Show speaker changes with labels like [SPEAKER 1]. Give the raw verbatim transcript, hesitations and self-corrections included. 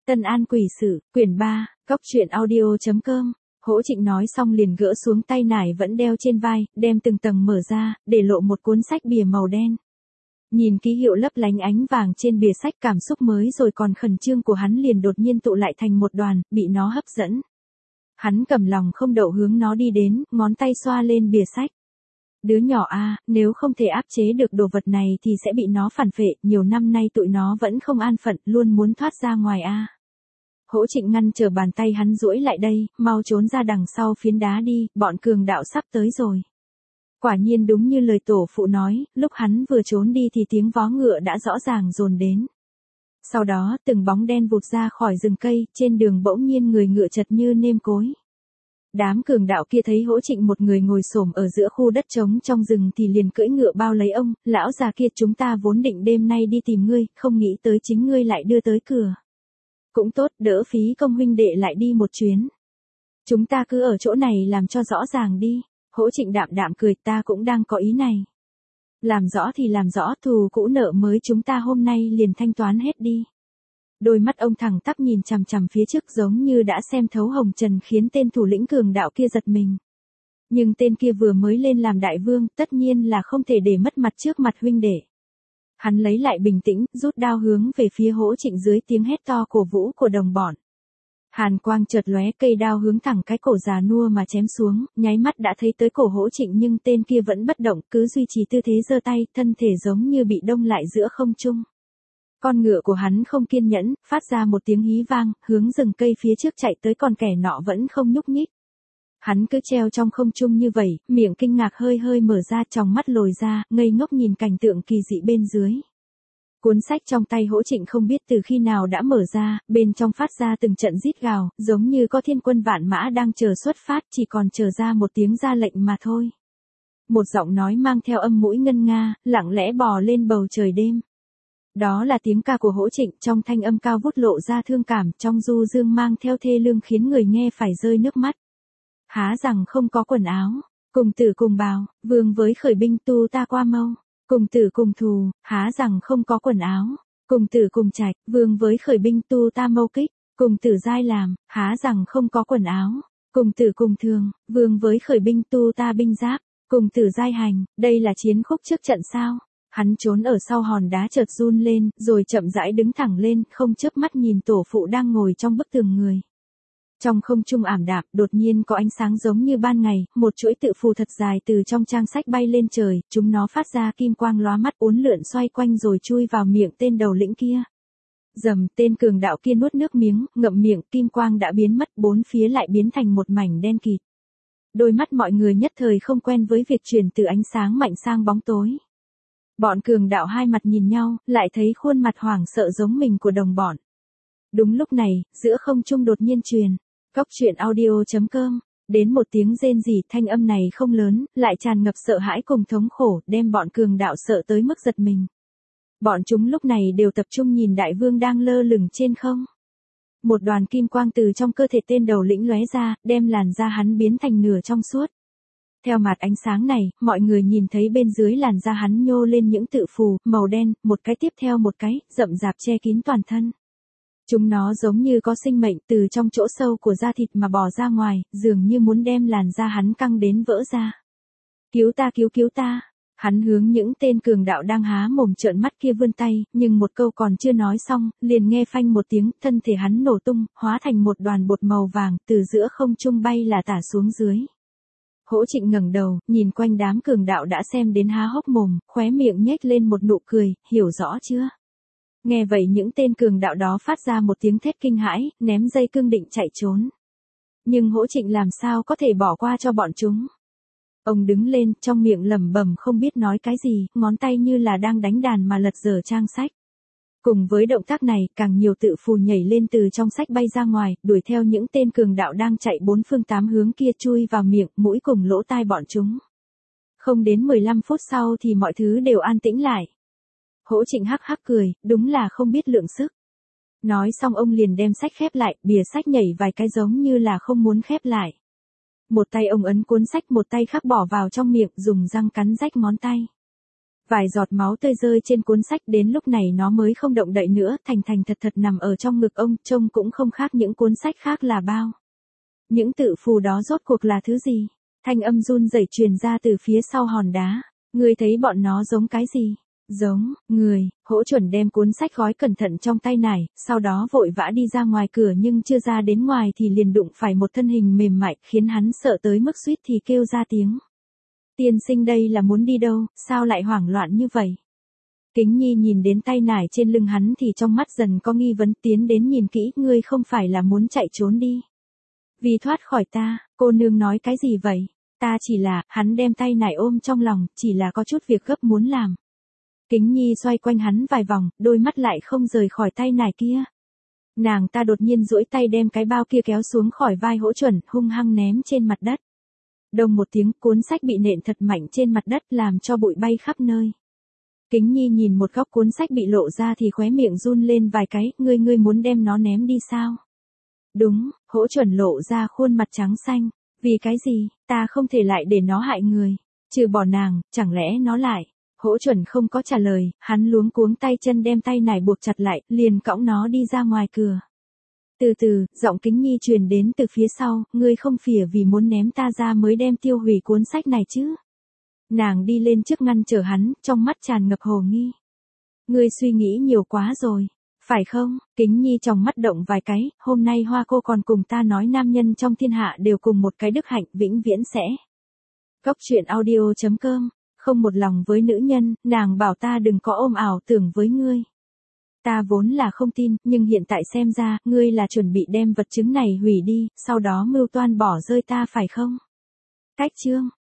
[SPEAKER 1] Tân An Quỷ Sự, quyển ba, góc truyện audio chấm com. Hỗ Trịnh nói xong liền gỡ xuống tay nải vẫn đeo trên vai, đem từng tầng mở ra, để lộ một cuốn sách bìa màu đen. Nhìn ký hiệu lấp lánh ánh vàng trên bìa sách, cảm xúc mới rồi còn khẩn trương của hắn liền đột nhiên tụ lại thành một đoàn, bị nó hấp dẫn. Hắn cầm lòng không đậu hướng nó đi đến, ngón tay xoa lên bìa sách. Đứa nhỏ a, nếu không thể áp chế được đồ vật này thì sẽ bị nó phản phệ, nhiều năm nay tụi nó vẫn không an phận, luôn muốn thoát ra ngoài a. Hỗ Trịnh ngăn trở bàn tay hắn duỗi lại đây, mau trốn ra đằng sau phiến đá đi, bọn cường đạo sắp tới rồi. Quả nhiên đúng như lời tổ phụ nói, lúc hắn vừa trốn đi thì tiếng vó ngựa đã rõ ràng dồn đến. Sau đó từng bóng đen vụt ra khỏi rừng cây, trên đường bỗng nhiên người ngựa chật như nêm cối. Đám cường đạo kia thấy Hỗ Trịnh một người ngồi xổm ở giữa khu đất trống trong rừng thì liền cưỡi ngựa bao lấy ông, lão già kia, chúng ta vốn định đêm nay đi tìm ngươi, không nghĩ tới chính ngươi lại đưa tới cửa. Cũng tốt, đỡ phí công huynh đệ lại đi một chuyến. Chúng ta cứ ở chỗ này làm cho rõ ràng đi. Hỗ Trịnh đạm đạm cười, ta cũng đang có ý này. Làm rõ thì làm rõ, thù cũ nợ mới chúng ta hôm nay liền thanh toán hết đi. Đôi mắt ông thẳng tắp nhìn chằm chằm phía trước giống như đã xem thấu hồng trần, khiến tên thủ lĩnh cường đạo kia giật mình. Nhưng tên kia vừa mới lên làm đại vương, tất nhiên là không thể để mất mặt trước mặt huynh đệ. Hắn lấy lại bình tĩnh, rút đao hướng về phía Hỗ Trịnh dưới tiếng hét to cổ vũ của đồng bọn. Hàn quang chợt lóe, cây đao hướng thẳng cái cổ già nua mà chém xuống, nháy mắt đã thấy tới cổ Hỗ Trịnh, nhưng tên kia vẫn bất động, cứ duy trì tư thế giơ tay, thân thể giống như bị đông lại giữa không trung. Con ngựa của hắn không kiên nhẫn, phát ra một tiếng hí vang, hướng rừng cây phía trước chạy tới, còn kẻ nọ vẫn không nhúc nhích. Hắn cứ treo trong không trung như vậy, miệng kinh ngạc hơi hơi mở ra, tròng mắt lồi ra, ngây ngốc nhìn cảnh tượng kỳ dị bên dưới. Cuốn sách trong tay Hỗ Trịnh không biết từ khi nào đã mở ra, bên trong phát ra từng trận rít gào, giống như có thiên quân vạn mã đang chờ xuất phát, chỉ còn chờ ra một tiếng ra lệnh mà thôi. Một giọng nói mang theo âm mũi ngân nga, lặng lẽ bò lên bầu trời đêm. Đó là tiếng ca của Hỗ Trịnh, trong thanh âm cao vút lộ ra thương cảm, trong du dương mang theo thê lương khiến người nghe phải rơi nước mắt. Há rằng không có quần áo, cùng tử cùng bào, vương với khởi binh tu ta qua mâu. Cùng tử cùng thù, há rằng không có quần áo. Cùng tử cùng trạch, vương với khởi binh tu ta mâu kích. Cùng tử giai làm, há rằng không có quần áo. Cùng tử cùng thường, vương với khởi binh tu ta binh giáp. Cùng tử giai hành, đây là chiến khúc trước trận sao. Hắn trốn ở sau hòn đá chợt run lên, rồi chậm rãi đứng thẳng lên, không chớp mắt nhìn tổ phụ đang ngồi trong bức tường người. Trong không trung ảm đạm, đột nhiên có ánh sáng giống như ban ngày, một chuỗi tự phù thật dài từ trong trang sách bay lên trời, chúng nó phát ra kim quang lóa mắt, uốn lượn xoay quanh rồi chui vào miệng tên đầu lĩnh kia. Dầm, tên cường đạo kia nuốt nước miếng, ngậm miệng, kim quang đã biến mất, bốn phía lại biến thành một mảnh đen kịt. Đôi mắt mọi người nhất thời không quen với việc chuyển từ ánh sáng mạnh sang bóng tối. Bọn cường đạo hai mặt nhìn nhau, lại thấy khuôn mặt hoảng sợ giống mình của đồng bọn. Đúng lúc này, giữa không trung đột nhiên truyền. Góc truyện audio chấm com, đến một tiếng rên rỉ, thanh âm này không lớn, lại tràn ngập sợ hãi cùng thống khổ, đem bọn cường đạo sợ tới mức giật mình. Bọn chúng lúc này đều tập trung nhìn đại vương đang lơ lửng trên không. Một đoàn kim quang từ trong cơ thể tên đầu lĩnh lóe ra, đem làn da hắn biến thành nửa trong suốt. Theo mặt ánh sáng này, mọi người nhìn thấy bên dưới làn da hắn nhô lên những tự phù, màu đen, một cái tiếp theo một cái, rậm rạp che kín toàn thân. Chúng nó giống như có sinh mệnh, từ trong chỗ sâu của da thịt mà bò ra ngoài, dường như muốn đem làn da hắn căng đến vỡ ra. Cứu ta, cứu cứu ta. Hắn hướng những tên cường đạo đang há mồm trợn mắt kia vươn tay, nhưng một câu còn chưa nói xong, liền nghe phanh một tiếng, thân thể hắn nổ tung, hóa thành một đoàn bột màu vàng, từ giữa không trung bay là tả xuống dưới. Hỗ Trịnh ngẩng đầu, nhìn quanh đám cường đạo đã xem đến há hốc mồm, khóe miệng nhếch lên một nụ cười, hiểu rõ chưa? Nghe vậy những tên cường đạo đó phát ra một tiếng thét kinh hãi, ném dây cương định chạy trốn. Nhưng Hỗ Trịnh làm sao có thể bỏ qua cho bọn chúng. Ông đứng lên, trong miệng lẩm bẩm không biết nói cái gì, ngón tay như là đang đánh đàn mà lật dở trang sách. Cùng với động tác này, càng nhiều tự phù nhảy lên từ trong sách bay ra ngoài, đuổi theo những tên cường đạo đang chạy bốn phương tám hướng kia, chui vào miệng, mũi cùng lỗ tai bọn chúng. Không đến mười lăm phút sau thì mọi thứ đều an tĩnh lại. Hỗ Trịnh hắc hắc cười, đúng là không biết lượng sức. Nói xong ông liền đem sách khép lại, bìa sách nhảy vài cái giống như là không muốn khép lại. Một tay ông ấn cuốn sách, một tay khác bỏ vào trong miệng, dùng răng cắn rách ngón tay. Vài giọt máu tươi rơi trên cuốn sách, đến lúc này nó mới không động đậy nữa, thành thành thật thật nằm ở trong ngực ông, trông cũng không khác những cuốn sách khác là bao. Những tự phù đó rốt cuộc là thứ gì? Thanh âm run rẩy truyền ra từ phía sau hòn đá. Ngươi thấy bọn nó giống cái gì? Giống, người. Hỗ Chuẩn đem cuốn sách gói cẩn thận trong tay nải, sau đó vội vã đi ra ngoài cửa, nhưng chưa ra đến ngoài thì liền đụng phải một thân hình mềm mại, khiến hắn sợ tới mức suýt thì kêu ra tiếng. Tiên sinh đây là muốn đi đâu, sao lại hoảng loạn như vậy? Kính Nhi nhìn đến tay nải trên lưng hắn thì trong mắt dần có nghi vấn, tiến đến nhìn kỹ, ngươi không phải là muốn chạy trốn đi. Vì thoát khỏi ta, cô nương nói cái gì vậy? Ta chỉ là, hắn đem tay nải ôm trong lòng, chỉ là có chút việc gấp muốn làm. Kính Nhi xoay quanh hắn vài vòng, đôi mắt lại không rời khỏi tay nải kia. Nàng ta đột nhiên duỗi tay đem cái bao kia kéo xuống khỏi vai Hỗ Chuẩn, hung hăng ném trên mặt đất. Đồng một tiếng, cuốn sách bị nện thật mạnh trên mặt đất, làm cho bụi bay khắp nơi. Kính Nhi nhìn một góc cuốn sách bị lộ ra thì khóe miệng run lên vài cái, ngươi ngươi muốn đem nó ném đi sao? Đúng, Hỗ Chuẩn lộ ra khuôn mặt trắng xanh. Vì cái gì, ta không thể lại để nó hại người. Trừ bỏ nàng, chẳng lẽ nó lại? Hỗ Chuẩn không có trả lời, hắn luống cuống tay chân đem tay nải buộc chặt lại, liền cõng nó đi ra ngoài cửa. Từ từ, giọng Kính Nhi truyền đến từ phía sau, ngươi không phìa vì muốn ném ta ra mới đem tiêu hủy cuốn sách này chứ? Nàng đi lên trước ngăn trở hắn, trong mắt tràn ngập hồ nghi. Ngươi suy nghĩ nhiều quá rồi, phải không? Kính Nhi trong mắt động vài cái, hôm nay Hoa cô còn cùng ta nói nam nhân trong thiên hạ đều cùng một cái đức hạnh, vĩnh viễn sẽ. Cốc truyện audio chấm com, không một lòng với nữ nhân, nàng bảo ta đừng có ôm ảo tưởng với ngươi. Ta vốn là không tin, nhưng hiện tại xem ra, ngươi là chuẩn bị đem vật chứng này hủy đi, sau đó mưu toan bỏ rơi ta phải không? Cách chương.